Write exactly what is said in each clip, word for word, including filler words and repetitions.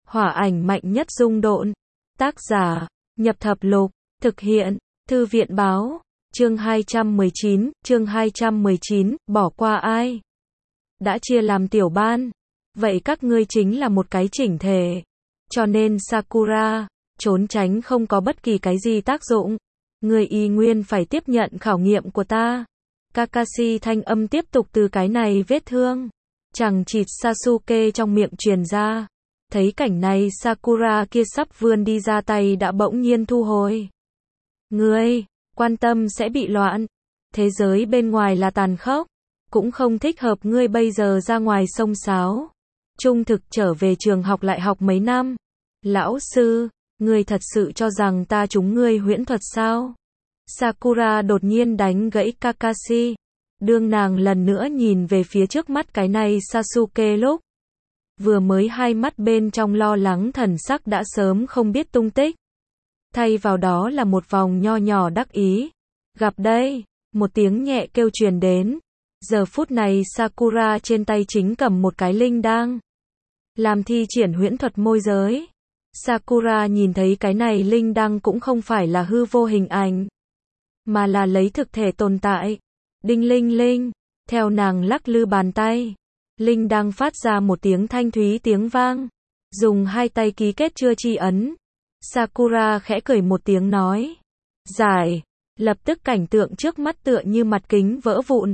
Hỏa ảnh mạnh nhất dung độn. Tác giả, Nhập Thập Lục, thực hiện, Thư viện báo, chương hai trăm mười chín, chương hai trăm mười chín, bỏ qua ai? Đã chia làm tiểu ban, vậy các ngươi chính là một cái chỉnh thể. Cho nên Sakura, trốn tránh không có bất kỳ cái gì tác dụng. Ngươi y nguyên phải tiếp nhận khảo nghiệm của ta. Kakashi thanh âm tiếp tục từ cái này vết thương chằng chịt Sasuke trong miệng truyền ra. Thấy cảnh này Sakura kia sắp vươn đi ra tay đã bỗng nhiên thu hồi. Ngươi, quan tâm sẽ bị loạn. Thế giới bên ngoài là tàn khốc. Cũng không thích hợp ngươi bây giờ ra ngoài xông xáo. Trung thực trở về trường học lại học mấy năm. Lão sư, ngươi thật sự cho rằng ta trúng ngươi huyễn thuật sao? Sakura đột nhiên đánh gãy Kakashi. Đương nàng lần nữa nhìn về phía trước mắt cái này Sasuke lúc. Vừa mới hai mắt bên trong lo lắng thần sắc đã sớm không biết tung tích. Thay vào đó là một vòng nho nhỏ đắc ý. Gặp đây, một tiếng nhẹ kêu truyền đến. Giờ phút này Sakura trên tay chính cầm một cái linh đăng. Làm thi triển huyễn thuật môi giới. Sakura nhìn thấy cái này linh đăng cũng không phải là hư vô hình ảnh. Mà là lấy thực thể tồn tại. Đinh linh linh. Theo nàng lắc lư bàn tay. Linh đăng phát ra một tiếng thanh thúy tiếng vang. Dùng hai tay ký kết chưa chi ấn. Sakura khẽ cười một tiếng nói. Giải. Lập tức cảnh tượng trước mắt tựa như mặt kính vỡ vụn.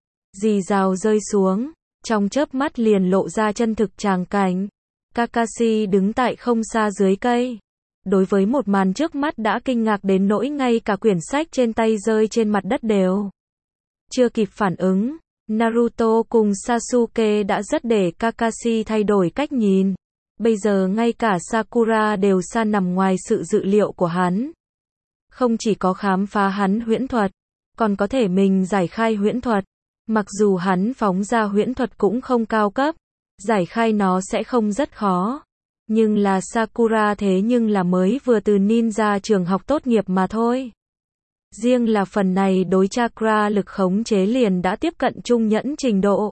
Rì rào rơi xuống. Trong chớp mắt liền lộ ra chân thực tràng cảnh. Kakashi đứng tại không xa dưới cây. Đối với một màn trước mắt đã kinh ngạc đến nỗi ngay cả quyển sách trên tay rơi trên mặt đất đều. Chưa kịp phản ứng. Naruto cùng Sasuke đã rất để Kakashi thay đổi cách nhìn. Bây giờ ngay cả Sakura đều xa nằm ngoài sự dự liệu của hắn. Không chỉ có khám phá hắn huyễn thuật, còn có thể mình giải khai huyễn thuật. Mặc dù hắn phóng ra huyễn thuật cũng không cao cấp, giải khai nó sẽ không rất khó. Nhưng là Sakura thế nhưng là mới vừa từ ninja trường học tốt nghiệp mà thôi. Riêng là phần này đối chakra lực khống chế liền đã tiếp cận trung nhẫn trình độ.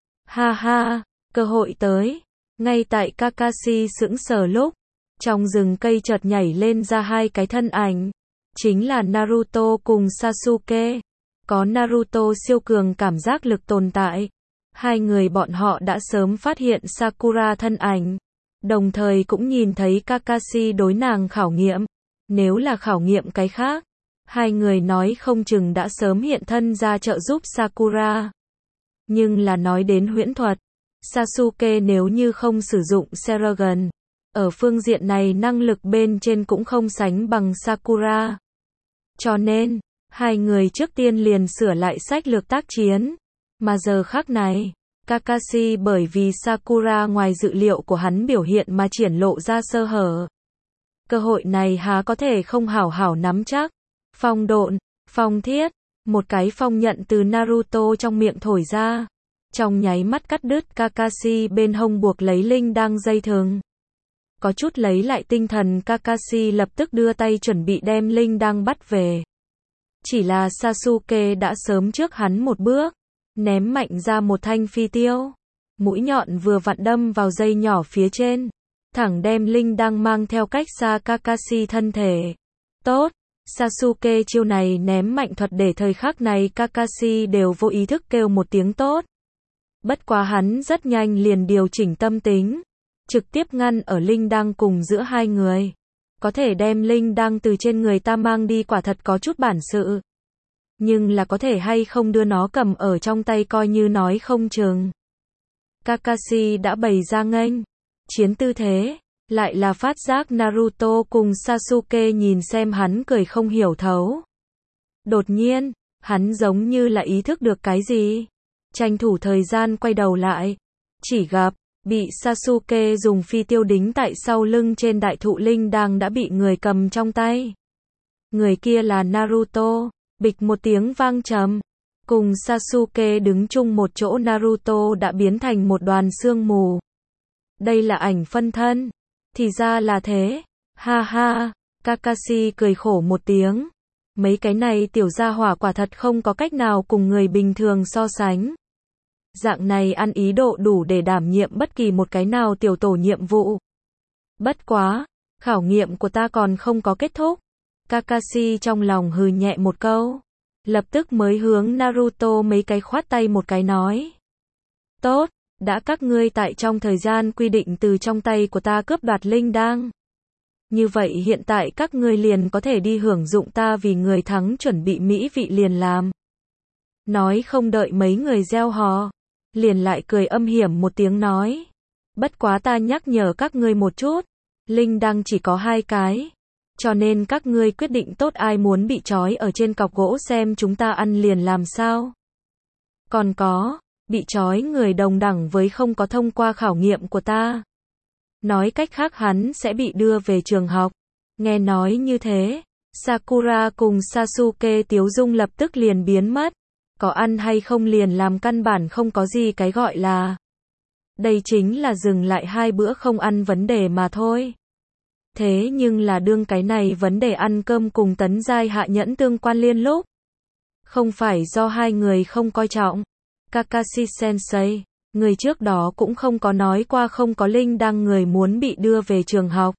Ha ha, cơ hội tới. Ngay tại Kakashi sững sờ lúc, trong rừng cây chợt nhảy lên ra hai cái thân ảnh. Chính là Naruto cùng Sasuke. Có Naruto siêu cường cảm giác lực tồn tại. Hai người bọn họ đã sớm phát hiện Sakura thân ảnh. Đồng thời cũng nhìn thấy Kakashi đối nàng khảo nghiệm. Nếu là khảo nghiệm cái khác, hai người nói không chừng đã sớm hiện thân ra trợ giúp Sakura. Nhưng là nói đến huyễn thuật, Sasuke nếu như không sử dụng Sharingan, ở phương diện này năng lực bên trên cũng không sánh bằng Sakura. Cho nên, hai người trước tiên liền sửa lại sách lược tác chiến. Mà giờ khắc này, Kakashi bởi vì Sakura ngoài dự liệu của hắn biểu hiện mà triển lộ ra sơ hở. Cơ hội này há có thể không hảo hảo nắm chắc. Phong độn, phong thiết, một cái phong nhận từ Naruto trong miệng thổi ra. Trong nháy mắt cắt đứt Kakashi bên hông buộc lấy linh đăng dây thừng. Có chút lấy lại tinh thần Kakashi lập tức đưa tay chuẩn bị đem linh đăng bắt về. Chỉ là Sasuke đã sớm trước hắn một bước, ném mạnh ra một thanh phi tiêu. Mũi nhọn vừa vặn đâm vào dây nhỏ phía trên, thẳng đem linh đăng mang theo cách xa Kakashi thân thể. Tốt, Sasuke chiêu này ném mạnh thuật để thời khắc này Kakashi đều vô ý thức kêu một tiếng tốt. Bất quá hắn rất nhanh liền điều chỉnh tâm tính, trực tiếp ngăn ở linh đăng cùng giữa hai người. Có thể đem linh đăng từ trên người ta mang đi quả thật có chút bản sự. Nhưng là có thể hay không đưa nó cầm ở trong tay coi như nói không chừng. Kakashi đã bày ra nghênh chiến tư thế, lại là phát giác Naruto cùng Sasuke nhìn xem hắn cười không hiểu thấu. Đột nhiên, hắn giống như là ý thức được cái gì. Tranh thủ thời gian quay đầu lại. Chỉ gặp, bị Sasuke dùng phi tiêu đính tại sau lưng trên đại thụ linh đăng đã bị người cầm trong tay. Người kia là Naruto. Bịch một tiếng vang trầm. Cùng Sasuke đứng chung một chỗ Naruto đã biến thành một đoàn sương mù. Đây là ảnh phân thân. Thì ra là thế. Ha ha. Kakashi cười khổ một tiếng. Mấy cái này tiểu gia hỏa quả thật không có cách nào cùng người bình thường so sánh. Dạng này ăn ý độ đủ để đảm nhiệm bất kỳ một cái nào tiểu tổ nhiệm vụ. Bất quá, khảo nghiệm của ta còn không có kết thúc. Kakashi trong lòng hừ nhẹ một câu. Lập tức mới hướng Naruto mấy cái khoát tay một cái nói. Tốt, đã các ngươi tại trong thời gian quy định từ trong tay của ta cướp đoạt linh đan. Như vậy hiện tại các ngươi liền có thể đi hưởng dụng ta vì người thắng chuẩn bị mỹ vị liền làm. Nói không đợi mấy người gieo hò, liền lại cười âm hiểm một tiếng nói. Bất quá ta nhắc nhở các ngươi một chút, linh đan chỉ có hai cái. Cho nên các ngươi quyết định tốt ai muốn bị trói ở trên cọc gỗ xem chúng ta ăn liền làm sao. Còn có, bị trói người đồng đẳng với không có thông qua khảo nghiệm của ta. Nói cách khác hắn sẽ bị đưa về trường học. Nghe nói như thế, Sakura cùng Sasuke tiếu dung lập tức liền biến mất. Có ăn hay không liền làm căn bản không có gì cái gọi là. Đây chính là dừng lại hai bữa không ăn vấn đề mà thôi. Thế nhưng là đương cái này vấn đề ăn cơm cùng tấn giai hạ nhẫn tương quan liên lúc. Không phải do hai người không coi trọng. Kakashi Sensei, người trước đó cũng không có nói qua không có linh đan người muốn bị đưa về trường học.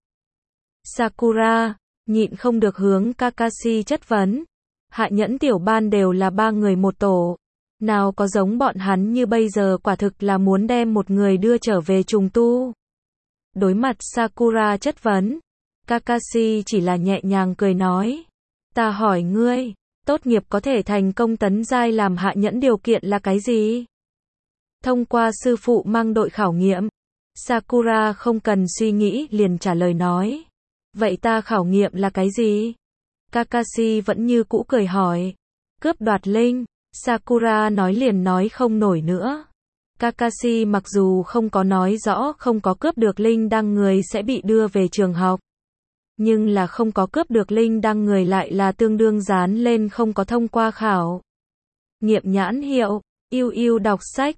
Sakura, nhịn không được hướng Kakashi chất vấn. Hạ nhẫn tiểu ban đều là ba người một tổ. Nào có giống bọn hắn như bây giờ quả thực là muốn đem một người đưa trở về trùng tu. Đối mặt Sakura chất vấn, Kakashi chỉ là nhẹ nhàng cười nói. Ta hỏi ngươi, tốt nghiệp có thể thành công tấn giai làm hạ nhẫn điều kiện là cái gì? Thông qua sư phụ mang đội khảo nghiệm. Sakura không cần suy nghĩ liền trả lời nói. Vậy ta khảo nghiệm là cái gì? Kakashi vẫn như cũ cười hỏi. Cướp đoạt linh. Sakura nói liền nói không nổi nữa. Kakashi mặc dù không có nói rõ không có cướp được linh đan người sẽ bị đưa về trường học. Nhưng là không có cướp được linh đan người lại là tương đương dán lên không có thông qua khảo nghiệm nhãn hiệu. Yêu yêu đọc sách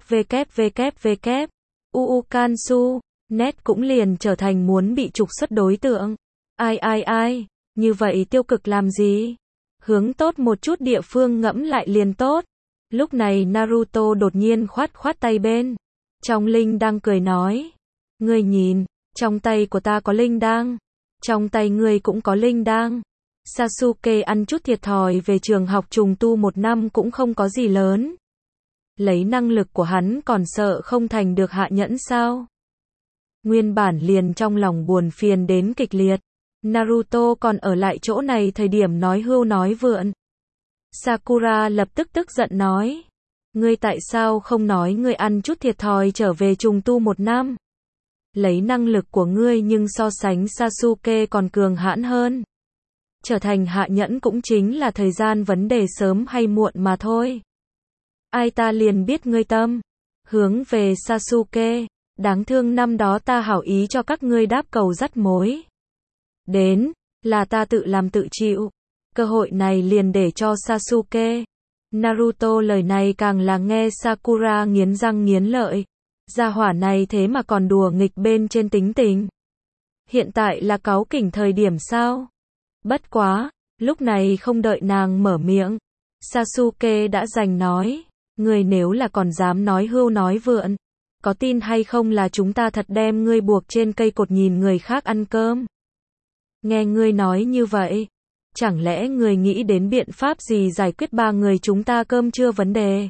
www. Uukansu. Net cũng liền trở thành muốn bị trục xuất đối tượng. Ai ai ai, như vậy tiêu cực làm gì? Hướng tốt một chút địa phương ngẫm lại liền tốt. Lúc này Naruto đột nhiên khoát khoát tay bên. Trong linh đang cười nói. Ngươi nhìn, trong tay của ta có linh đan. Trong tay ngươi cũng có linh đan. Sasuke ăn chút thiệt thòi về trường học trùng tu một năm cũng không có gì lớn. Lấy năng lực của hắn còn sợ không thành được hạ nhẫn sao? Nguyên bản liền trong lòng buồn phiền đến kịch liệt. Naruto còn ở lại chỗ này thời điểm nói hưu nói vượn. Sakura lập tức tức giận nói. Ngươi tại sao không nói ngươi ăn chút thiệt thòi trở về trùng tu một năm? Lấy năng lực của ngươi nhưng so sánh Sasuke còn cường hãn hơn. Trở thành hạ nhẫn cũng chính là thời gian vấn đề sớm hay muộn mà thôi. Ai ta liền biết ngươi tâm. Hướng về Sasuke. Đáng thương năm đó ta hảo ý cho các ngươi đáp cầu dắt mối. Đến, là ta tự làm tự chịu. Cơ hội này liền để cho Sasuke. Naruto lời này càng là nghe Sakura nghiến răng nghiến lợi. Gia hỏa này thế mà còn đùa nghịch bên trên tính tình. Hiện tại là cáu kỉnh thời điểm sao? Bất quá, lúc này không đợi nàng mở miệng. Sasuke đã giành nói. Ngươi nếu là còn dám nói hưu nói vượn. Có tin hay không là chúng ta thật đem ngươi buộc trên cây cột nhìn người khác ăn cơm? Nghe ngươi nói như vậy. Chẳng lẽ ngươi nghĩ đến biện pháp gì giải quyết ba người chúng ta cơm trưa vấn đề?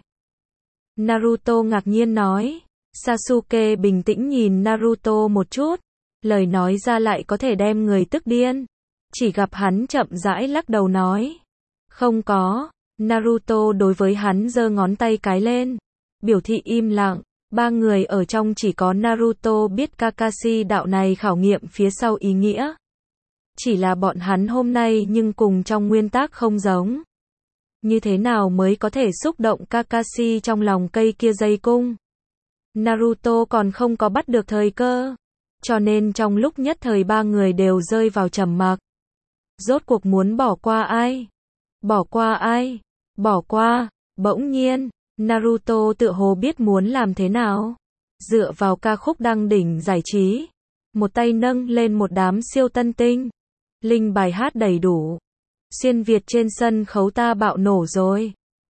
Naruto ngạc nhiên nói. Sasuke bình tĩnh nhìn Naruto một chút. Lời nói ra lại có thể đem người tức điên. Chỉ gặp hắn chậm rãi lắc đầu nói. Không có. Naruto đối với hắn giơ ngón tay cái lên. Biểu thị im lặng. Ba người ở trong chỉ có Naruto biết Kakashi đạo này khảo nghiệm phía sau ý nghĩa. Chỉ là bọn hắn hôm nay nhưng cùng trong nguyên tắc không giống. Như thế nào mới có thể xúc động Kakashi trong lòng cây kia dây cung? Naruto còn không có bắt được thời cơ. Cho nên trong lúc nhất thời ba người đều rơi vào trầm mặc. Rốt cuộc muốn bỏ qua ai? Bỏ qua ai? Bỏ qua. Bỗng nhiên, Naruto tự hồ biết muốn làm thế nào. Dựa vào ca khúc đăng đỉnh giải trí. Một tay nâng lên một đám siêu tân tinh. Linh bài hát đầy đủ. Xuyên Việt trên sân khấu ta bạo nổ rồi.